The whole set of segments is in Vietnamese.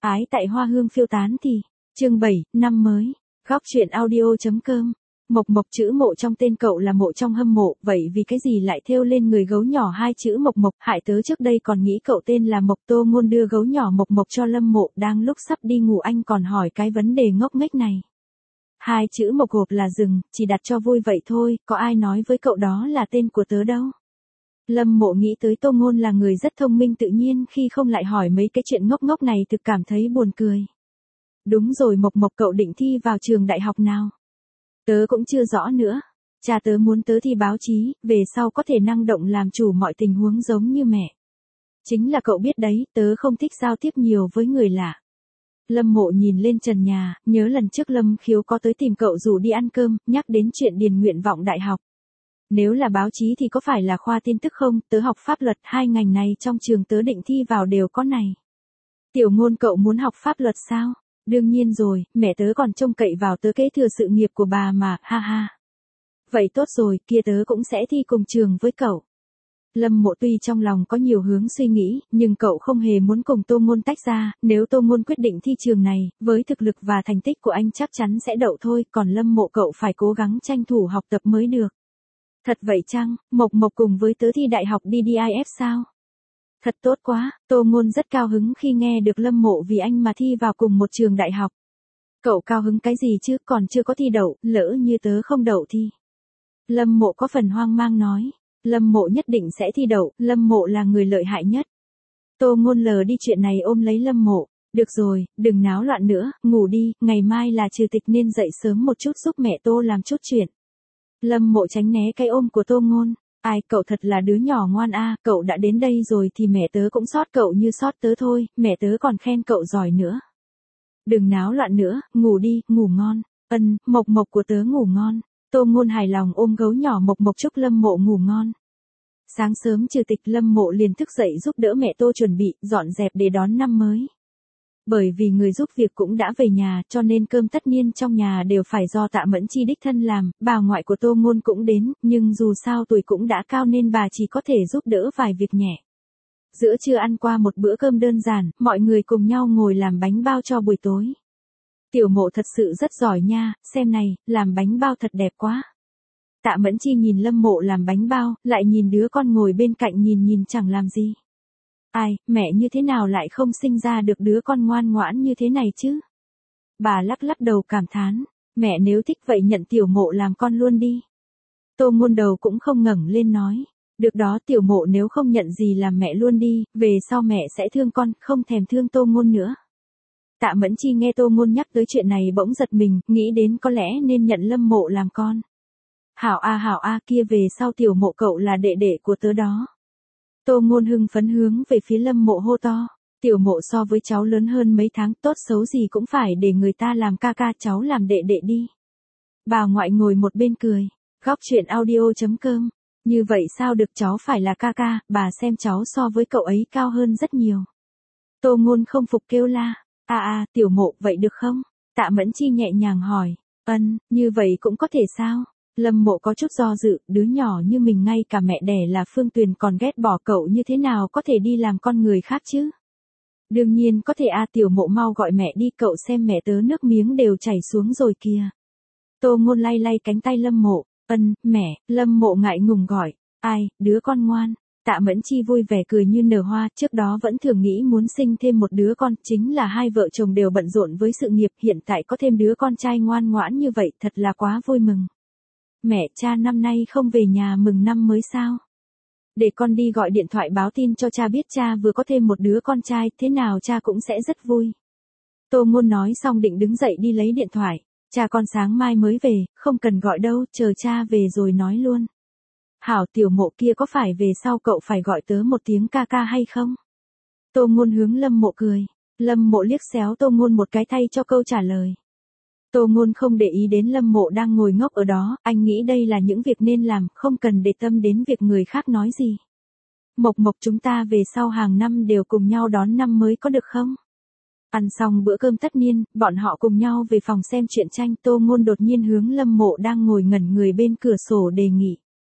Ái tại hoa hương phiêu tán thì. Chương 7, năm mới. Góc truyện audio.com. Mộc Mộc chữ Mộ trong tên cậu là Mộ trong hâm mộ, vậy vì cái gì lại thêu lên người gấu nhỏ hai chữ Mộc Mộc? Hại tớ trước đây còn nghĩ cậu tên là Mộc. Tô Ngôn đưa gấu nhỏ Mộc Mộc cho Lâm Mộ, đang lúc sắp đi ngủ anh còn hỏi cái vấn đề ngốc nghếch này. Hai chữ Mộc hộp là rừng, chỉ đặt cho vui vậy thôi, có ai nói với cậu đó là tên của tớ đâu. Lâm Mộ nghĩ tới Tô Ngôn là người rất thông minh, tự nhiên khi không lại hỏi mấy cái chuyện ngốc ngốc này thực cảm thấy buồn cười. Đúng rồi, Mộc Mộc cậu định thi vào trường đại học nào? Tớ cũng chưa rõ nữa. Cha tớ muốn tớ thi báo chí, về sau có thể năng động làm chủ mọi tình huống giống như mẹ. Chính là cậu biết đấy, tớ không thích giao tiếp nhiều với người lạ. Lâm Mộ nhìn lên trần nhà, nhớ lần trước Lâm Khiếu có tới tìm cậu rủ đi ăn cơm, nhắc đến chuyện điền nguyện vọng đại học. Nếu là báo chí thì có phải là khoa tin tức không? Tớ học pháp luật, hai ngành này trong trường tớ định thi vào đều có này. Tiểu Ngôn cậu muốn học pháp luật sao? Đương nhiên rồi, mẹ tớ còn trông cậy vào tớ kế thừa sự nghiệp của bà mà, ha ha. Vậy tốt rồi, kia tớ cũng sẽ thi cùng trường với cậu. Lâm Mộ tuy trong lòng có nhiều hướng suy nghĩ, nhưng cậu không hề muốn cùng Tô Ngôn tách ra, nếu Tô Ngôn quyết định thi trường này, với thực lực và thành tích của anh chắc chắn sẽ đậu thôi, còn Lâm Mộ cậu phải cố gắng tranh thủ học tập mới được. Thật vậy chăng, Mộc Mộc cùng với tớ thi đại học đi DIF sao? Thật tốt quá, Tô Ngôn rất cao hứng khi nghe được Lâm Mộ vì anh mà thi vào cùng một trường đại học. Cậu cao hứng cái gì chứ, còn chưa có thi đậu, lỡ như tớ không đậu thì. Lâm Mộ có phần hoang mang nói, Lâm Mộ nhất định sẽ thi đậu, Lâm Mộ là người lợi hại nhất. Tô Ngôn lờ đi chuyện này ôm lấy Lâm Mộ, được rồi, đừng náo loạn nữa, ngủ đi, ngày mai là trừ tịch nên dậy sớm một chút giúp mẹ Tô làm chút chuyện. Lâm Mộ tránh né cái ôm của Tô Ngôn. Ai, cậu thật là đứa nhỏ ngoan a, cậu đã đến đây rồi thì mẹ tớ cũng sót cậu như sót tớ thôi, mẹ tớ còn khen cậu giỏi nữa. Đừng náo loạn nữa, ngủ đi, ngủ ngon. Mộc Mộc của tớ ngủ ngon. Tô Ngôn hài lòng ôm gấu nhỏ Mộc Mộc chúc Lâm Mộ ngủ ngon. Sáng sớm trừ tịch Lâm Mộ liền thức dậy giúp đỡ mẹ Tô chuẩn bị, dọn dẹp để đón năm mới. Bởi vì người giúp việc cũng đã về nhà, cho nên cơm tất niên trong nhà đều phải do Tạ Mẫn Chi đích thân làm, bà ngoại của Tô Ngôn cũng đến, nhưng dù sao tuổi cũng đã cao nên bà chỉ có thể giúp đỡ vài việc nhẹ. Giữa trưa ăn qua một bữa cơm đơn giản, mọi người cùng nhau ngồi làm bánh bao cho buổi tối. Tiểu Mộ thật sự rất giỏi nha, xem này, làm bánh bao thật đẹp quá. Tạ Mẫn Chi nhìn Lâm Mộ làm bánh bao, lại nhìn đứa con ngồi bên cạnh nhìn chẳng làm gì. Ai, mẹ như thế nào lại không sinh ra được đứa con ngoan ngoãn như thế này chứ? Bà lắc lắc đầu cảm thán, mẹ nếu thích vậy nhận Tiểu Mộ làm con luôn đi. Tô Ngôn đầu cũng không ngẩng lên nói, được đó Tiểu Mộ nếu không nhận gì làm mẹ luôn đi, về sau mẹ sẽ thương con, không thèm thương Tô Ngôn nữa. Tạ Mẫn Chi nghe Tô Ngôn nhắc tới chuyện này bỗng giật mình, nghĩ đến có lẽ nên nhận Lâm Mộ làm con. Hảo a kia về sau Tiểu Mộ cậu là đệ đệ của tớ đó. Tô Ngôn hưng phấn hướng về phía Lâm Mộ hô to, Tiểu Mộ so với cháu lớn hơn mấy tháng, tốt xấu gì cũng phải để người ta làm ca ca, cháu làm đệ đệ đi. Bà ngoại ngồi một bên cười, góc truyện audio.com, như vậy sao được, cháu phải là ca ca, bà xem cháu so với cậu ấy cao hơn rất nhiều. Tô Ngôn không phục kêu la, Tiểu Mộ vậy được không? Tạ Mẫn Chi nhẹ nhàng hỏi, như vậy cũng có thể sao? Lâm Mộ có chút do dự, đứa nhỏ như mình ngay cả mẹ đẻ là Phương Tuyền còn ghét bỏ cậu, như thế nào có thể đi làm con người khác chứ? Đương nhiên có thể Tiểu Mộ mau gọi mẹ đi, cậu xem mẹ tớ nước miếng đều chảy xuống rồi kìa. Tô Ngôn lay lay cánh tay Lâm Mộ, mẹ. Lâm Mộ ngại ngùng gọi, ai, đứa con ngoan. Tạ Mẫn Chi vui vẻ cười như nở hoa, trước đó vẫn thường nghĩ muốn sinh thêm một đứa con, chính là hai vợ chồng đều bận rộn với sự nghiệp, hiện tại có thêm đứa con trai ngoan ngoãn như vậy, thật là quá vui mừng. Mẹ, cha năm nay không về nhà mừng năm mới sao? Để con đi gọi điện thoại báo tin cho cha biết cha vừa có thêm một đứa con trai, thế nào cha cũng sẽ rất vui. Tô Ngôn nói xong định đứng dậy đi lấy điện thoại, cha con sáng mai mới về, không cần gọi đâu, chờ cha về rồi nói luôn. Hảo Tiểu Mộ kia có phải về sau cậu phải gọi tớ một tiếng ca ca hay không? Tô Ngôn hướng Lâm Mộ cười, Lâm Mộ liếc xéo Tô Ngôn một cái thay cho câu trả lời. Tô Ngôn không để ý đến Lâm Mộ đang ngồi ngốc ở đó, anh nghĩ đây là những việc nên làm, không cần để tâm đến việc người khác nói gì. Mộc Mộc chúng ta về sau hàng năm đều cùng nhau đón năm mới có được không? Ăn xong bữa cơm tất niên, bọn họ cùng nhau về phòng xem truyện tranh, Tô Ngôn đột nhiên hướng Lâm Mộ đang ngồi ngẩn người bên cửa sổ đề nghị.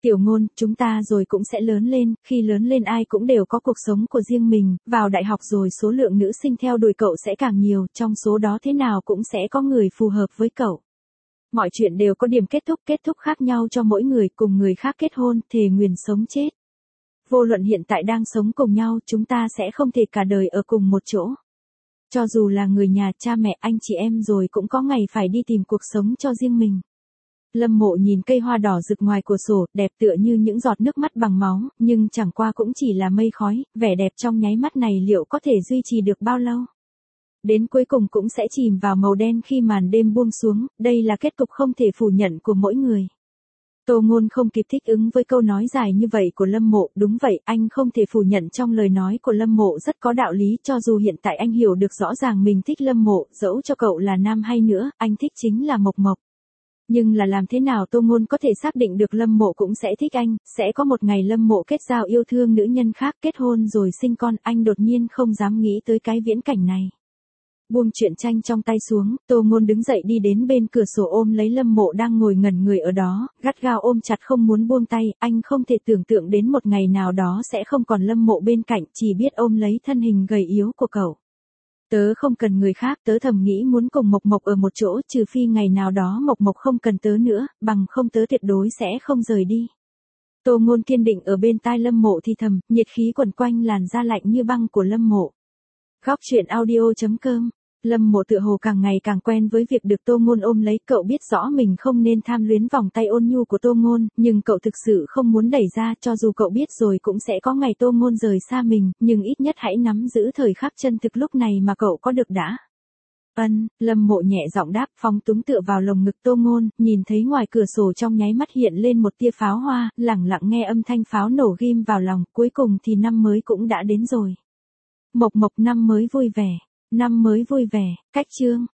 Tiểu Ngôn, chúng ta rồi cũng sẽ lớn lên, khi lớn lên ai cũng đều có cuộc sống của riêng mình, vào đại học rồi số lượng nữ sinh theo đuổi cậu sẽ càng nhiều, trong số đó thế nào cũng sẽ có người phù hợp với cậu. Mọi chuyện đều có điểm kết thúc khác nhau cho mỗi người, cùng người khác kết hôn, thề nguyền sống chết. Vô luận hiện tại đang sống cùng nhau, chúng ta sẽ không thể cả đời ở cùng một chỗ. Cho dù là người nhà, cha mẹ, anh chị em rồi cũng có ngày phải đi tìm cuộc sống cho riêng mình. Lâm Mộ nhìn cây hoa đỏ rực ngoài cửa sổ, đẹp tựa như những giọt nước mắt bằng máu, nhưng chẳng qua cũng chỉ là mây khói, vẻ đẹp trong nháy mắt này liệu có thể duy trì được bao lâu? Đến cuối cùng cũng sẽ chìm vào màu đen khi màn đêm buông xuống, đây là kết cục không thể phủ nhận của mỗi người. Tô Ngôn không kịp thích ứng với câu nói dài như vậy của Lâm Mộ, đúng vậy, anh không thể phủ nhận trong lời nói của Lâm Mộ rất có đạo lý, cho dù hiện tại anh hiểu được rõ ràng mình thích Lâm Mộ, dẫu cho cậu là nam hay nữa, anh thích chính là Mộc Mộc. Nhưng là làm thế nào Tô Ngôn có thể xác định được Lâm Mộ cũng sẽ thích anh, sẽ có một ngày Lâm Mộ kết giao yêu thương nữ nhân khác, kết hôn rồi sinh con, anh đột nhiên không dám nghĩ tới cái viễn cảnh này. Buông truyện tranh trong tay xuống, Tô Ngôn đứng dậy đi đến bên cửa sổ ôm lấy Lâm Mộ đang ngồi ngẩn người ở đó, gắt gao ôm chặt không muốn buông tay, anh không thể tưởng tượng đến một ngày nào đó sẽ không còn Lâm Mộ bên cạnh, chỉ biết ôm lấy thân hình gầy yếu của cậu. Tớ không cần người khác, tớ thầm nghĩ muốn cùng Mộc Mộc ở một chỗ, trừ phi ngày nào đó Mộc Mộc không cần tớ nữa, bằng không tớ tuyệt đối sẽ không rời đi. Tô Ngôn kiên định ở bên tai Lâm Mộ thì thầm, nhiệt khí quẩn quanh làn da lạnh như băng của Lâm Mộ. Góc truyện audio.com. Lâm Mộ tựa hồ càng ngày càng quen với việc được Tô Ngôn ôm lấy, cậu biết rõ mình không nên tham luyến vòng tay ôn nhu của Tô Ngôn, nhưng cậu thực sự không muốn đẩy ra, cho dù cậu biết rồi cũng sẽ có ngày Tô Ngôn rời xa mình, nhưng ít nhất hãy nắm giữ thời khắc chân thực lúc này mà cậu có được đã. Lâm Mộ nhẹ giọng đáp, phóng túng tựa vào lồng ngực Tô Ngôn, nhìn thấy ngoài cửa sổ trong nháy mắt hiện lên một tia pháo hoa, lẳng lặng nghe âm thanh pháo nổ ghim vào lòng, cuối cùng thì năm mới cũng đã đến rồi. Mộc Mộc năm mới vui vẻ. Năm mới vui vẻ, cách chương.